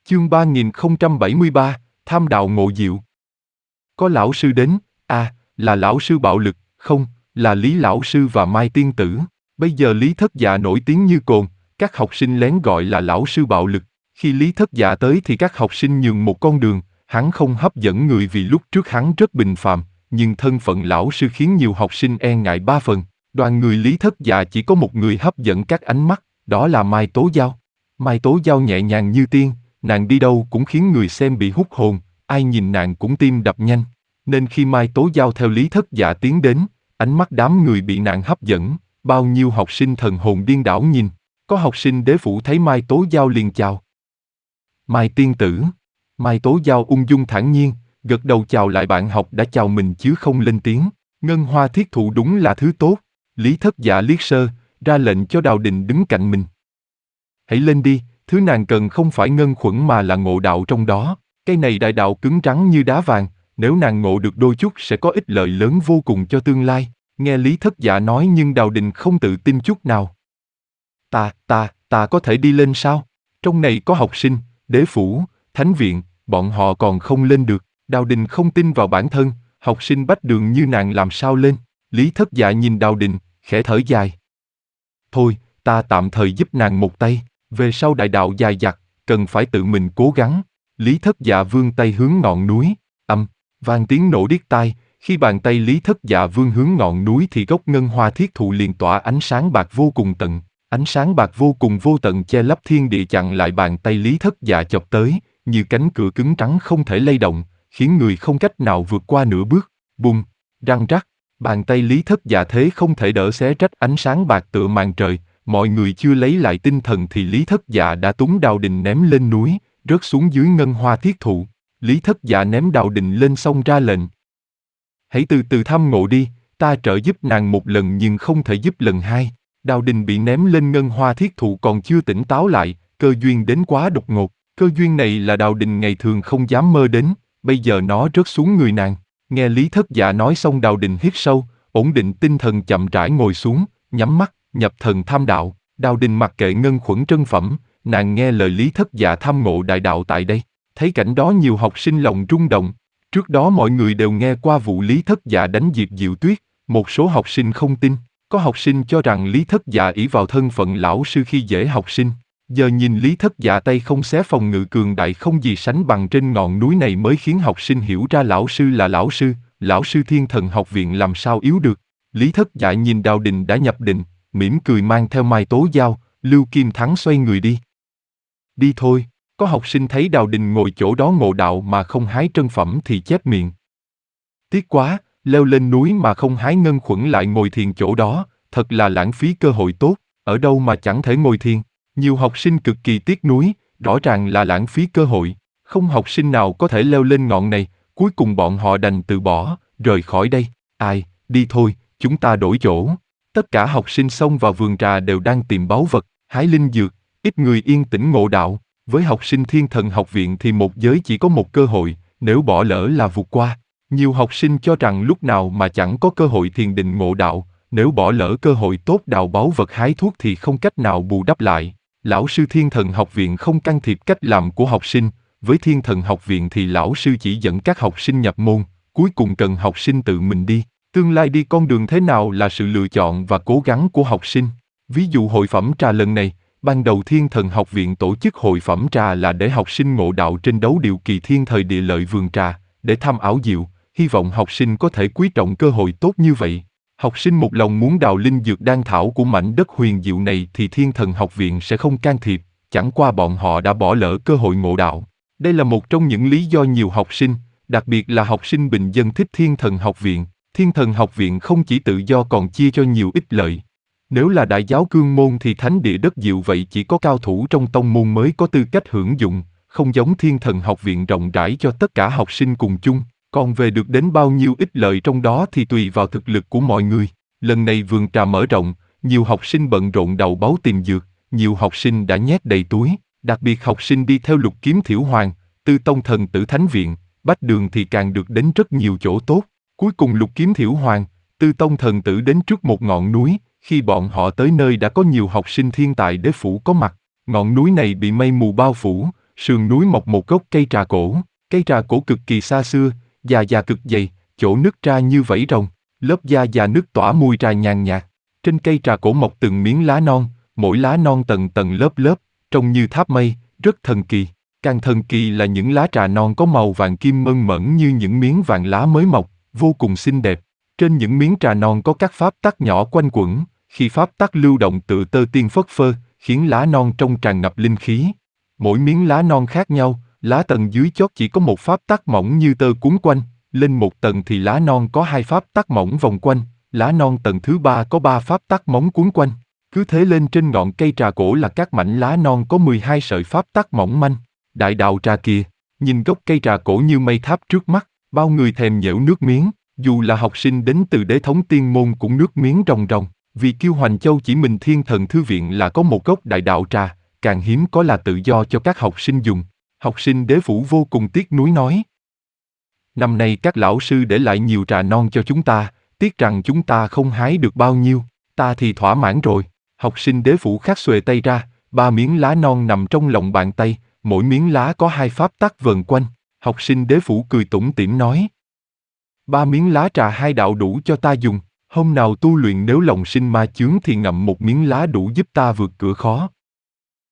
Chương 3073, Tham đạo ngộ diệu. Có lão sư đến, là lão sư bạo lực, không, là Lý lão sư và Mai tiên tử. Bây giờ Lý Thất Dạ nổi tiếng như cồn, các học sinh lén gọi là lão sư bạo lực. Khi Lý Thất Dạ tới thì các học sinh nhường một con đường, hắn không hấp dẫn người vì lúc trước hắn rất bình phàm, nhưng thân phận lão sư khiến nhiều học sinh e ngại ba phần. Đoàn người Lý Thất Dạ chỉ có một người hấp dẫn các ánh mắt, đó là Mai Tố Giao. Mai Tố Giao nhẹ nhàng như tiên, nàng đi đâu cũng khiến người xem bị hút hồn, ai nhìn nàng cũng tim đập nhanh. Nên khi Mai Tố Giao theo Lý Thất Dạ tiến đến, ánh mắt đám người bị nàng hấp dẫn, bao nhiêu học sinh thần hồn điên đảo nhìn. Có học sinh đế phủ thấy Mai Tố Giao liền chào. Mai tiên tử. Mai Tố Giao ung dung thản nhiên, gật đầu chào lại bạn học đã chào mình chứ không lên tiếng. Ngân hoa thiết thụ đúng là thứ tốt. Lý Thất Dạ liếc sơ, ra lệnh cho Đào Đình đứng cạnh mình. Hãy lên đi, thứ nàng cần không phải ngân khuẩn mà là ngộ đạo trong đó. Cây này đại đạo cứng rắn như đá vàng, nếu nàng ngộ được đôi chút sẽ có ích lợi lớn vô cùng cho tương lai. Nghe Lý Thất Dạ nói nhưng Đào Đình không tự tin chút nào. Ta có thể đi lên sao? Trong này có học sinh, đế phủ, thánh viện, bọn họ còn không lên được. Đào Đình không tin vào bản thân, học sinh bách đường như nàng làm sao lên. Lý Thất Dạ nhìn Đào Đình, khẽ thở dài. Thôi, ta tạm thời giúp nàng một tay, về sau đại đạo dài dặt, cần phải tự mình cố gắng. Lý Thất Dạ vươn tay hướng ngọn núi, vang tiếng nổ điếc tai. Khi bàn tay Lý Thất Dạ vươn hướng ngọn núi thì gốc ngân hoa thiết thụ liền tỏa ánh sáng bạc vô cùng tận. Ánh sáng bạc vô cùng vô tận che lấp thiên địa chặn lại bàn tay Lý Thất Dạ chọc tới, như cánh cửa cứng rắn không thể lay động, khiến người không cách nào vượt qua nửa bước. Bùng, răng rắc, bàn tay Lý Thất Dạ thế không thể đỡ xé rách ánh sáng bạc tựa màn trời. Mọi người chưa lấy lại tinh thần thì Lý Thất Dạ đã túm Đào Đình ném lên núi, rớt xuống dưới ngân hoa thiết thụ. Lý Thất Dạ ném Đào Đình lên xong ra lệnh. Hãy từ từ tham ngộ đi, ta trợ giúp nàng một lần nhưng không thể giúp lần hai. Đào Đình bị ném lên ngân hoa thiết thụ còn chưa tỉnh táo lại, cơ duyên đến quá đột ngột. Cơ duyên này là Đào Đình ngày thường không dám mơ đến, bây giờ nó rớt xuống người nàng. Nghe Lý Thất Dạ nói xong Đào Đình hít sâu, ổn định tinh thần chậm rãi ngồi xuống, nhắm mắt, nhập thần tham đạo. Đào Đình mặc kệ ngân khuẩn trân phẩm, nàng nghe lời Lý Thất Dạ tham ngộ đại đạo tại đây. Thấy cảnh đó nhiều học sinh lòng rung động. Trước đó mọi người đều nghe qua vụ Lý Thất Dạ đánh Diệp Diệu Tuyết, một số học sinh không tin. Có học sinh cho rằng Lý Thất Dạ ỷ vào thân phận lão sư khi dễ học sinh. Giờ nhìn Lý Thất Dạ tay không xé phòng ngự cường đại không gì sánh bằng trên ngọn núi này mới khiến học sinh hiểu ra lão sư là lão sư Thiên Thần Học Viện làm sao yếu được. Lý Thất Dạ nhìn Đào Đình đã nhập định, mỉm cười mang theo Mai Tố Giao, Lưu Kim Thắng xoay người đi. Đi thôi, có học sinh thấy Đào Đình ngồi chỗ đó ngộ đạo mà không hái trân phẩm thì chép miệng. Tiếc quá, leo lên núi mà không hái ngân khuẩn lại ngồi thiền chỗ đó, thật là lãng phí cơ hội tốt, ở đâu mà chẳng thể ngồi thiền. Nhiều học sinh cực kỳ tiếc nuối, rõ ràng là lãng phí cơ hội, không học sinh nào có thể leo lên ngọn này, cuối cùng bọn họ đành từ bỏ, rời khỏi đây. Đi thôi, chúng ta đổi chỗ. Tất cả học sinh xông vào vườn trà đều đang tìm báu vật, hái linh dược, ít người yên tĩnh ngộ đạo. Với học sinh Thiên Thần Học Viện thì một giới chỉ có một cơ hội, nếu bỏ lỡ là vụt qua. Nhiều học sinh cho rằng lúc nào mà chẳng có cơ hội thiền định ngộ đạo, nếu bỏ lỡ cơ hội tốt đào báu vật hái thuốc thì không cách nào bù đắp lại. Lão sư Thiên Thần Học Viện không can thiệp cách làm của học sinh, với Thiên Thần Học Viện thì lão sư chỉ dẫn các học sinh nhập môn, cuối cùng cần học sinh tự mình đi. Tương lai đi con đường thế nào là sự lựa chọn và cố gắng của học sinh. Ví dụ hội phẩm trà lần này, ban đầu Thiên Thần Học Viện tổ chức hội phẩm trà là để học sinh ngộ đạo trên đấu điều kỳ thiên thời địa lợi vườn trà, để thăm ảo diệu, hy vọng học sinh có thể quý trọng cơ hội tốt như vậy. Học sinh một lòng muốn đào linh dược đan thảo của mảnh đất huyền diệu này thì Thiên Thần Học Viện sẽ không can thiệp, chẳng qua bọn họ đã bỏ lỡ cơ hội ngộ đạo. Đây là một trong những lý do nhiều học sinh, đặc biệt là học sinh bình dân thích Thiên Thần Học Viện. Thiên Thần Học Viện không chỉ tự do còn chia cho nhiều ích lợi. Nếu là đại giáo cương môn thì thánh địa đất diệu vậy chỉ có cao thủ trong tông môn mới có tư cách hưởng dụng, không giống Thiên Thần Học Viện rộng rãi cho tất cả học sinh cùng chung. Còn về được đến bao nhiêu ích lợi trong đó thì tùy vào thực lực của mọi người. Lần này vườn trà mở rộng, nhiều học sinh bận rộn đầu báu tìm dược, nhiều học sinh đã nhét đầy túi, đặc biệt học sinh đi theo Lục Kiếm Thiểu Hoàng, Tư Tông Thần Tử Thánh Viện, Bách Đường thì càng được đến rất nhiều chỗ tốt. Cuối cùng Lục Kiếm Thiểu Hoàng, Tư Tông Thần Tử đến trước một ngọn núi, khi bọn họ tới nơi đã có nhiều học sinh thiên tài đế phủ có mặt. Ngọn núi này bị mây mù bao phủ, Sườn núi mọc một gốc cây trà cổ. Cây trà cổ cực kỳ xa xưa, già cực dày, chỗ nứt ra như vảy rồng, lớp da già nứt tỏa mùi trà nhàn nhạt. Trên cây trà cổ mọc từng miếng lá non, mỗi lá non tầng tầng lớp, trông như tháp mây, rất thần kỳ. Càng thần kỳ là những lá trà non có màu vàng kim mơn mởn như những miếng vàng lá mới mọc, vô cùng xinh đẹp. Trên những miếng trà non có các pháp tắc nhỏ quanh quẩn, khi pháp tắc lưu động tự tơ tiên phất phơ, khiến lá non trông tràn ngập linh khí. Mỗi miếng lá non khác nhau, lá tầng dưới chót chỉ có một pháp tắc mỏng như tơ cuốn quanh, lên một tầng thì lá non có 2 pháp tắc mỏng vòng quanh, lá non tầng thứ 3 có 3 pháp tắc mỏng cuốn quanh. Cứ thế lên trên ngọn cây trà cổ là các mảnh lá non có 12 sợi pháp tắc mỏng manh. Đại đạo trà kìa, nhìn gốc cây trà cổ như mây tháp trước mắt, bao người thèm nhễu nước miếng, dù là học sinh đến từ đế thống tiên môn cũng nước miếng ròng ròng, vì Kiêu Hoành Châu chỉ mình Thiên Thần Thư Viện là có một gốc đại đạo trà, càng hiếm có là tự do cho các học sinh dùng. Học sinh đế phủ vô cùng tiếc nuối nói. Năm nay các lão sư để lại nhiều trà non cho chúng ta, tiếc rằng chúng ta không hái được bao nhiêu, ta thì thỏa mãn rồi. Học sinh đế phủ khác xuề tay ra, 3 miếng lá non nằm trong lòng bàn tay, mỗi miếng lá có 2 pháp tắc vờn quanh. Học sinh đế phủ cười tủm tỉm nói. 3 miếng lá trà 2 đạo đủ cho ta dùng, hôm nào tu luyện nếu lòng sinh ma chướng thì ngậm một miếng lá đủ giúp ta vượt cửa khó.